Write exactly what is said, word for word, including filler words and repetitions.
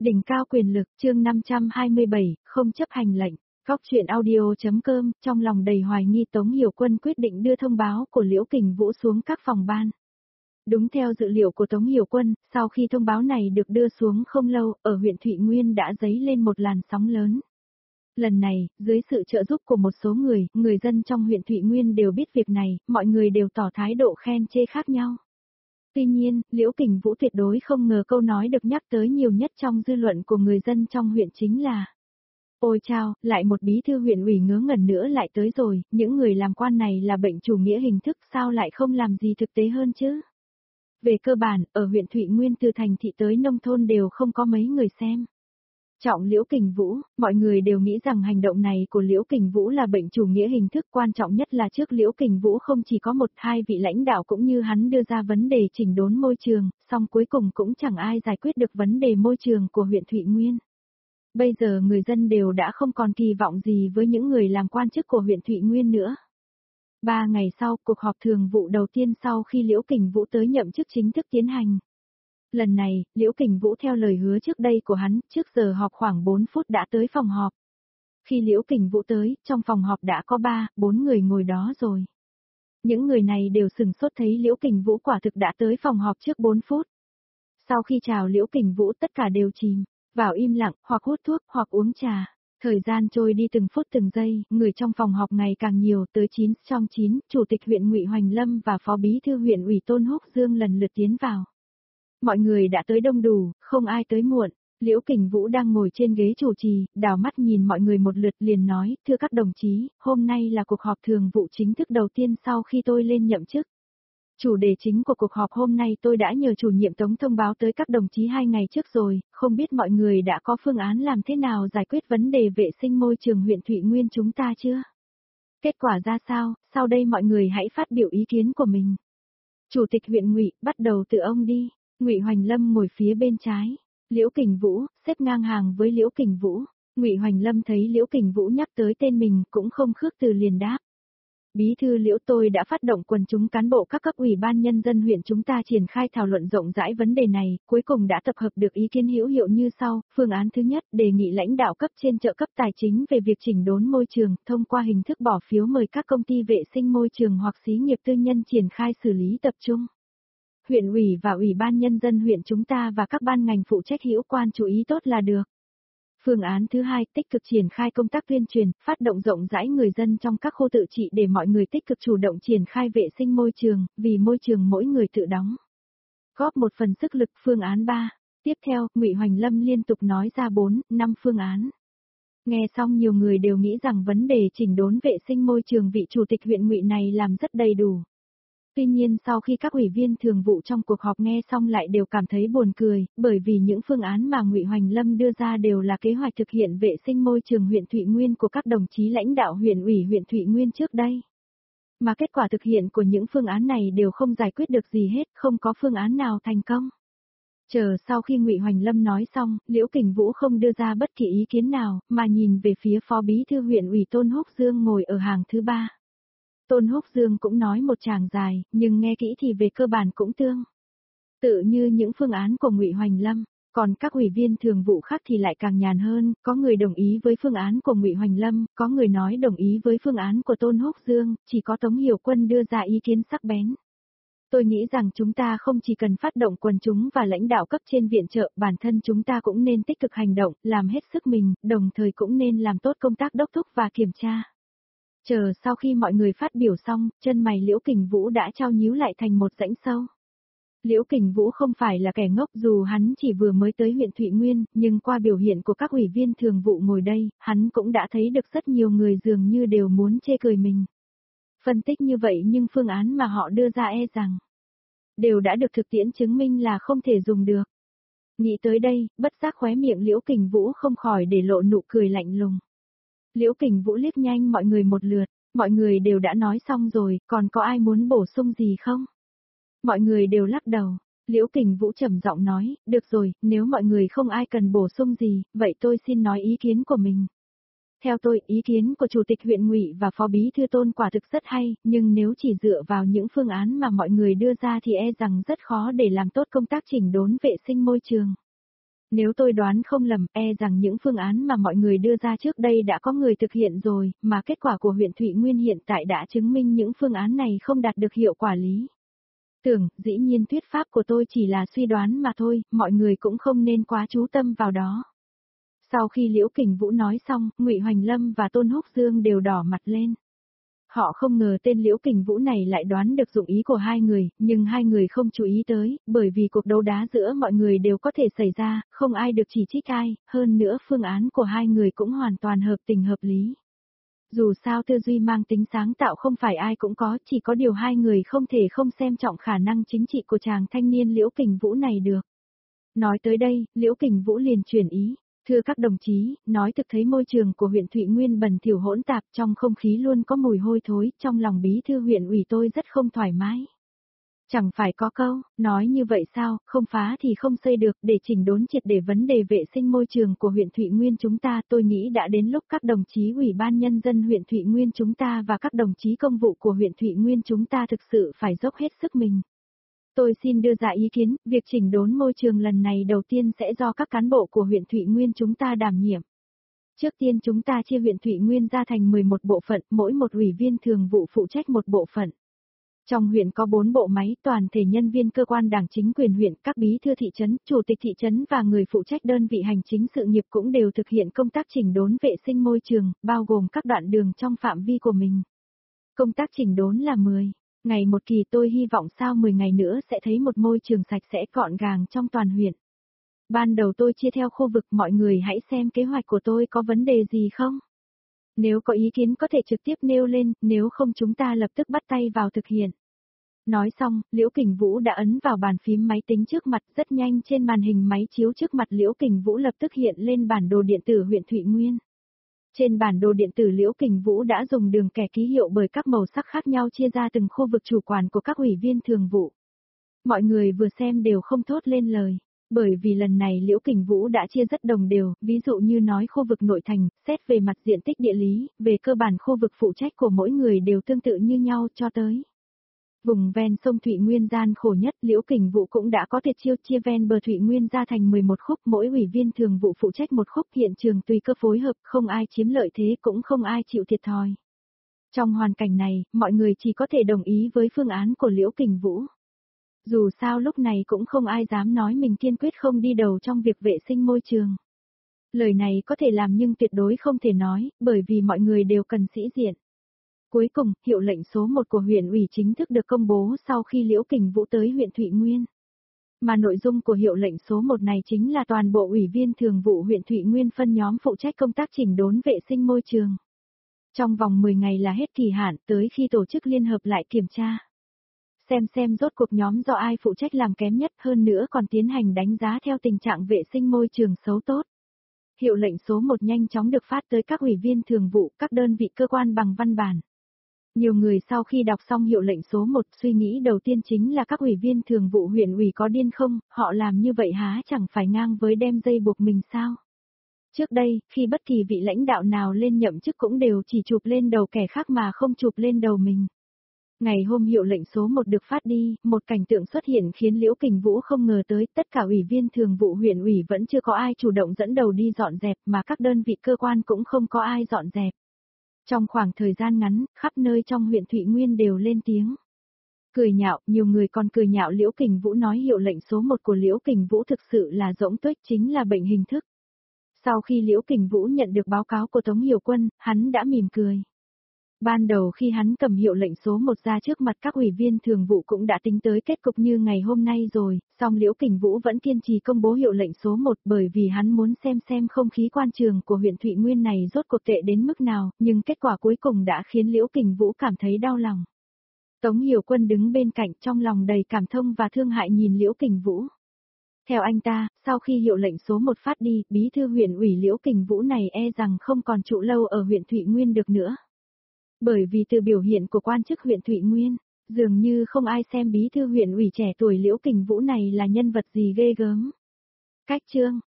Đỉnh cao quyền lực, chương năm trăm hai mươi bảy, không chấp hành lệnh. Góc chuyện audio.com, trong lòng đầy hoài nghi Tống Hiểu Quân quyết định đưa thông báo của Liễu Kình Vũ xuống các phòng ban. Đúng theo dự liệu của Tống Hiểu Quân, sau khi thông báo này được đưa xuống không lâu, ở huyện Thụy Nguyên đã dấy lên một làn sóng lớn. Lần này, dưới sự trợ giúp của một số người, người dân trong huyện Thụy Nguyên đều biết việc này, mọi người đều tỏ thái độ khen chê khác nhau. Tuy nhiên, Liễu Kình Vũ tuyệt đối không ngờ câu nói được nhắc tới nhiều nhất trong dư luận của người dân trong huyện chính là: ôi chao, lại một bí thư huyện ủy ngớ ngẩn nữa lại tới rồi, những người làm quan này là bệnh chủ nghĩa hình thức sao lại không làm gì thực tế hơn chứ? Về cơ bản, ở huyện Thụy Nguyên từ thành thị tới nông thôn đều không có mấy người xem trọng Liễu Kình Vũ, mọi người đều nghĩ rằng hành động này của Liễu Kình Vũ là bệnh chủ nghĩa hình thức, quan trọng nhất là trước Liễu Kình Vũ không chỉ có một hai vị lãnh đạo cũng như hắn đưa ra vấn đề chỉnh đốn môi trường, song cuối cùng cũng chẳng ai giải quyết được vấn đề môi trường của huyện Thụy Nguyên. Bây giờ người dân đều đã không còn kỳ vọng gì với những người làm quan chức của huyện Thụy Nguyên nữa. Ba ngày sau, cuộc họp thường vụ đầu tiên sau khi Liễu Kình Vũ tới nhậm chức chính thức tiến hành. Lần này, Liễu Kình Vũ theo lời hứa trước đây của hắn, trước giờ họp khoảng bốn phút đã tới phòng họp. Khi Liễu Kình Vũ tới, trong phòng họp đã có ba, bốn người ngồi đó rồi. Những người này đều sửng sốt thấy Liễu Kình Vũ quả thực đã tới phòng họp trước bốn phút. Sau khi chào Liễu Kình Vũ tất cả đều chìm vào im lặng, hoặc hút thuốc, hoặc uống trà. Thời gian trôi đi từng phút từng giây, người trong phòng họp ngày càng nhiều, tới chín trong chín, Chủ tịch huyện Ngụy Hoành Lâm và Phó Bí thư huyện ủy Tôn Húc Dương lần lượt tiến vào. Mọi người đã tới đông đủ, không ai tới muộn. Liễu Kình Vũ đang ngồi trên ghế chủ trì, đảo mắt nhìn mọi người một lượt liền nói: thưa các đồng chí, hôm nay là cuộc họp thường vụ chính thức đầu tiên sau khi tôi lên nhậm chức. Chủ đề chính của cuộc họp hôm nay tôi đã nhờ chủ nhiệm Tống thông báo tới các đồng chí hai ngày trước rồi, không biết mọi người đã có phương án làm thế nào giải quyết vấn đề vệ sinh môi trường huyện Thụy Nguyên chúng ta chưa? Kết quả ra sao, sau đây mọi người hãy phát biểu ý kiến của mình. Chủ tịch huyện Ngụy, bắt đầu từ ông đi. Ngụy Hoành Lâm ngồi phía bên trái. Liễu Kình Vũ, xếp ngang hàng với Liễu Kình Vũ. Ngụy Hoành Lâm thấy Liễu Kình Vũ nhắc tới tên mình cũng không khước từ liền đáp: Bí thư Liễu, tôi đã phát động quần chúng cán bộ các cấp ủy ban nhân dân huyện chúng ta triển khai thảo luận rộng rãi vấn đề này, cuối cùng đã tập hợp được ý kiến hữu hiệu như sau. Phương án thứ nhất, đề nghị lãnh đạo cấp trên trợ cấp tài chính về việc chỉnh đốn môi trường, thông qua hình thức bỏ phiếu mời các công ty vệ sinh môi trường hoặc xí nghiệp tư nhân triển khai xử lý tập trung. Huyện ủy và ủy ban nhân dân huyện chúng ta và các ban ngành phụ trách hữu quan chú ý tốt là được. Phương án thứ hai, tích cực triển khai công tác tuyên truyền, phát động rộng rãi người dân trong các khu tự trị để mọi người tích cực chủ động triển khai vệ sinh môi trường, vì môi trường mỗi người tự đóng góp một phần sức lực. Phương án ba. Tiếp theo, Ngụy Hoành Lâm liên tục nói ra bốn, năm phương án. Nghe xong nhiều người đều nghĩ rằng vấn đề chỉnh đốn vệ sinh môi trường vị chủ tịch huyện Ngụy này làm rất đầy đủ. Tuy nhiên sau khi các ủy viên thường vụ trong cuộc họp nghe xong lại đều cảm thấy buồn cười, bởi vì những phương án mà Ngụy Hoành Lâm đưa ra đều là kế hoạch thực hiện vệ sinh môi trường huyện Thụy Nguyên của các đồng chí lãnh đạo huyện ủy huyện Thụy Nguyên trước đây. Mà kết quả thực hiện của những phương án này đều không giải quyết được gì hết, không có phương án nào thành công. Chờ sau khi Ngụy Hoành Lâm nói xong, Liễu Kình Vũ không đưa ra bất kỳ ý kiến nào, mà nhìn về phía Phó Bí thư huyện ủy Tôn Húc Dương ngồi ở hàng thứ ba. Tôn Húc Dương cũng nói một tràng dài, nhưng nghe kỹ thì về cơ bản cũng tương tự như những phương án của Ngụy Hoành Lâm, còn các ủy viên thường vụ khác thì lại càng nhàn hơn, có người đồng ý với phương án của Ngụy Hoành Lâm, có người nói đồng ý với phương án của Tôn Húc Dương, chỉ có Tống Hiểu Quân đưa ra ý kiến sắc bén. Tôi nghĩ rằng chúng ta không chỉ cần phát động quần chúng và lãnh đạo cấp trên viện trợ, bản thân chúng ta cũng nên tích cực hành động, làm hết sức mình, đồng thời cũng nên làm tốt công tác đốc thúc và kiểm tra. Chờ sau khi mọi người phát biểu xong, chân mày Liễu Kình Vũ đã trao nhíu lại thành một rãnh sâu. Liễu Kình Vũ không phải là kẻ ngốc, dù hắn chỉ vừa mới tới huyện Thụy Nguyên, nhưng qua biểu hiện của các ủy viên thường vụ ngồi đây, hắn cũng đã thấy được rất nhiều người dường như đều muốn chê cười mình. Phân tích như vậy nhưng phương án mà họ đưa ra e rằng đều đã được thực tiễn chứng minh là không thể dùng được. Nghĩ tới đây, bất giác khóe miệng Liễu Kình Vũ không khỏi để lộ nụ cười lạnh lùng. Liễu Kình Vũ liếc nhanh mọi người một lượt, mọi người đều đã nói xong rồi, còn có ai muốn bổ sung gì không? Mọi người đều lắc đầu. Liễu Kình Vũ trầm giọng nói: được rồi, nếu mọi người không ai cần bổ sung gì, vậy tôi xin nói ý kiến của mình. Theo tôi, ý kiến của Chủ tịch huyện Ngụy và Phó Bí thư Tôn quả thực rất hay, nhưng nếu chỉ dựa vào những phương án mà mọi người đưa ra thì e rằng rất khó để làm tốt công tác chỉnh đốn vệ sinh môi trường. Nếu tôi đoán không lầm, e rằng những phương án mà mọi người đưa ra trước đây đã có người thực hiện rồi, mà kết quả của huyện Thụy Nguyên hiện tại đã chứng minh những phương án này không đạt được hiệu quả lý tưởng, dĩ nhiên thuyết pháp của tôi chỉ là suy đoán mà thôi, mọi người cũng không nên quá chú tâm vào đó. Sau khi Liễu Kình Vũ nói xong, Ngụy Hoành Lâm và Tôn Húc Dương đều đỏ mặt lên. Họ không ngờ tên Liễu Kình Vũ này lại đoán được dụng ý của hai người, nhưng hai người không chú ý tới, bởi vì cuộc đấu đá giữa mọi người đều có thể xảy ra, không ai được chỉ trích ai, hơn nữa phương án của hai người cũng hoàn toàn hợp tình hợp lý. Dù sao tư duy mang tính sáng tạo không phải ai cũng có, chỉ có điều hai người không thể không xem trọng khả năng chính trị của chàng thanh niên Liễu Kình Vũ này được. Nói tới đây, Liễu Kình Vũ liền chuyển ý. Thưa các đồng chí, nói thực thấy môi trường của huyện Thụy Nguyên bẩn thỉu hỗn tạp, trong không khí luôn có mùi hôi thối, trong lòng bí thư huyện ủy tôi rất không thoải mái. Chẳng phải có câu, nói như vậy sao, không phá thì không xây được, để chỉnh đốn triệt để vấn đề vệ sinh môi trường của huyện Thụy Nguyên chúng ta, tôi nghĩ đã đến lúc các đồng chí ủy ban nhân dân huyện Thụy Nguyên chúng ta và các đồng chí công vụ của huyện Thụy Nguyên chúng ta thực sự phải dốc hết sức mình. Tôi xin đưa ra ý kiến, việc chỉnh đốn môi trường lần này đầu tiên sẽ do các cán bộ của huyện Thụy Nguyên chúng ta đảm nhiệm. Trước tiên chúng ta chia huyện Thụy Nguyên ra thành mười một bộ phận, mỗi một ủy viên thường vụ phụ trách một bộ phận. Trong huyện có bốn bộ máy, toàn thể nhân viên cơ quan đảng chính quyền huyện, các bí thư thị trấn, chủ tịch thị trấn và người phụ trách đơn vị hành chính sự nghiệp cũng đều thực hiện công tác chỉnh đốn vệ sinh môi trường, bao gồm các đoạn đường trong phạm vi của mình. Công tác chỉnh đốn là mười ngày một kỳ, tôi hy vọng sau mười ngày nữa sẽ thấy một môi trường sạch sẽ gọn gàng trong toàn huyện. Ban đầu tôi chia theo khu vực, mọi người hãy xem kế hoạch của tôi có vấn đề gì không. Nếu có ý kiến có thể trực tiếp nêu lên, nếu không chúng ta lập tức bắt tay vào thực hiện. Nói xong, Liễu Kình Vũ đã ấn vào bàn phím máy tính trước mặt, rất nhanh trên màn hình máy chiếu trước mặt Liễu Kình Vũ lập tức hiện lên bản đồ điện tử huyện Thụy Nguyên. Trên bản đồ điện tử Liễu Kình Vũ đã dùng đường kẻ ký hiệu bởi các màu sắc khác nhau chia ra từng khu vực chủ quản của các ủy viên thường vụ. Mọi người vừa xem đều không thốt lên lời, bởi vì lần này Liễu Kình Vũ đã chia rất đồng đều, ví dụ như nói khu vực nội thành, xét về mặt diện tích địa lý, về cơ bản khu vực phụ trách của mỗi người đều tương tự như nhau cho tới. Vùng ven sông Thụy Nguyên gian khổ nhất, Liễu Kình Vũ cũng đã có thể chiêu chia ven bờ Thụy Nguyên ra thành mười một khúc, mỗi ủy viên thường vụ phụ trách một khúc, hiện trường tùy cơ phối hợp, không ai chiếm lợi thế cũng không ai chịu thiệt thòi. Trong hoàn cảnh này, mọi người chỉ có thể đồng ý với phương án của Liễu Kình Vũ. Dù sao lúc này cũng không ai dám nói mình kiên quyết không đi đầu trong việc vệ sinh môi trường. Lời này có thể làm nhưng tuyệt đối không thể nói, bởi vì mọi người đều cần sĩ diện. Cuối cùng, hiệu lệnh số một của huyện ủy chính thức được công bố sau khi Liễu Kình Vũ tới huyện Thụy Nguyên. Mà nội dung của hiệu lệnh số một này chính là toàn bộ ủy viên thường vụ huyện Thụy Nguyên phân nhóm phụ trách công tác chỉnh đốn vệ sinh môi trường. Trong vòng mười ngày là hết kỳ hạn, tới khi tổ chức liên hợp lại kiểm tra. Xem xem rốt cuộc nhóm do ai phụ trách làm kém nhất, hơn nữa còn tiến hành đánh giá theo tình trạng vệ sinh môi trường xấu tốt. Hiệu lệnh số một nhanh chóng được phát tới các ủy viên thường vụ, các đơn vị cơ quan bằng văn bản. Nhiều người sau khi đọc xong hiệu lệnh số một suy nghĩ đầu tiên chính là các ủy viên thường vụ huyện ủy có điên không, họ làm như vậy há chẳng phải ngang với đem dây buộc mình sao. Trước đây, khi bất kỳ vị lãnh đạo nào lên nhậm chức cũng đều chỉ chụp lên đầu kẻ khác mà không chụp lên đầu mình. Ngày hôm hiệu lệnh số một được phát đi, một cảnh tượng xuất hiện khiến Liễu Kình Vũ không ngờ tới, tất cả ủy viên thường vụ huyện ủy vẫn chưa có ai chủ động dẫn đầu đi dọn dẹp mà các đơn vị cơ quan cũng không có ai dọn dẹp. Trong khoảng thời gian ngắn, khắp nơi trong huyện Thụy Nguyên đều lên tiếng cười nhạo, nhiều người còn cười nhạo Liễu Kình Vũ nói hiệu lệnh số một của Liễu Kình Vũ thực sự là rỗng tuếch, chính là bệnh hình thức. Sau khi Liễu Kình Vũ nhận được báo cáo của Tống Hiểu Quân, hắn đã mỉm cười. Ban đầu khi hắn cầm hiệu lệnh số một ra trước mặt các ủy viên thường vụ cũng đã tính tới kết cục như ngày hôm nay rồi, song Liễu Kình Vũ vẫn kiên trì công bố hiệu lệnh số một bởi vì hắn muốn xem xem không khí quan trường của huyện Thụy Nguyên này rốt cuộc tệ đến mức nào, nhưng kết quả cuối cùng đã khiến Liễu Kình Vũ cảm thấy đau lòng. Tống Hiểu Quân đứng bên cạnh trong lòng đầy cảm thông và thương hại nhìn Liễu Kình Vũ. Theo anh ta, sau khi hiệu lệnh số một phát đi, bí thư huyện ủy Liễu Kình Vũ này e rằng không còn trụ lâu ở huyện Thụy Nguyên được nữa. Bởi vì từ biểu hiện của quan chức huyện Thụy Nguyên, dường như không ai xem bí thư huyện ủy trẻ tuổi Liễu Kình Vũ này là nhân vật gì ghê gớm. Cách chương